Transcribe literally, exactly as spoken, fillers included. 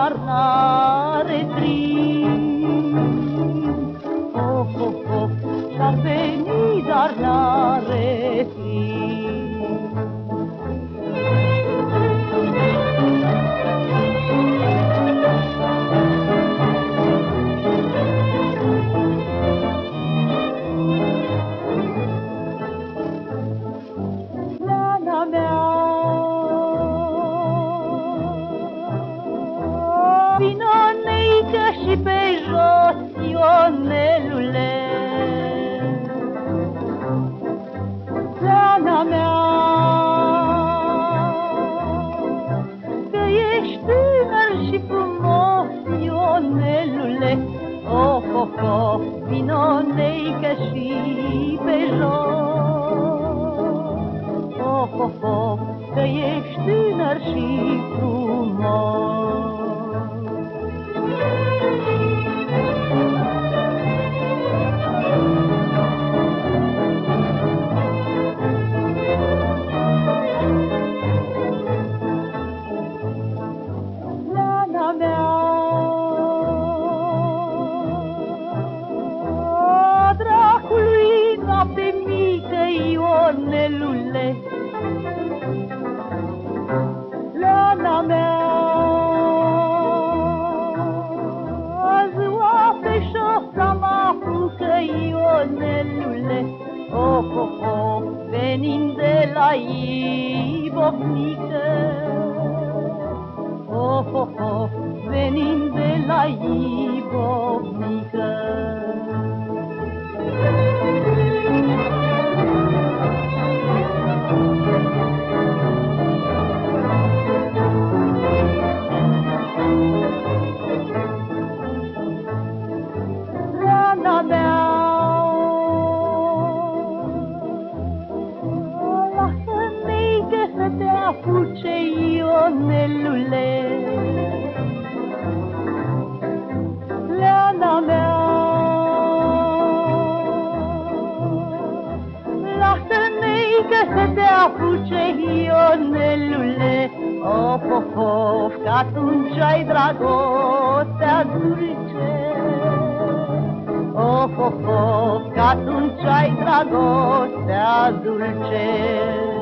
dar n-are crin. Of, of, of, și-ar veni, dar n-are crin. Leana mea, vino neică și pe jos, Ionelule. Leana mea, că ești tânăr și frumos, Ionelule. Of, of, of, vino neică și pe jos. Of, of, of, că ești tânăr și frumos. Leana mea, dracului noapte mică, Ionelule. Leana mea, ziua pe șosa mă apucă, Ionelule. Of, of, of, venind de la Ibovnică. Of, of, of, venind de la Ibovnică. Leana mea, lasă-mi să te apuce, Ionelule. Leana mea, lasă-mi să te apuce, Ionelule. Of, of, of, că atunci ai dragostea dulce. Of, of, of, că atunci ai dragostea dulce.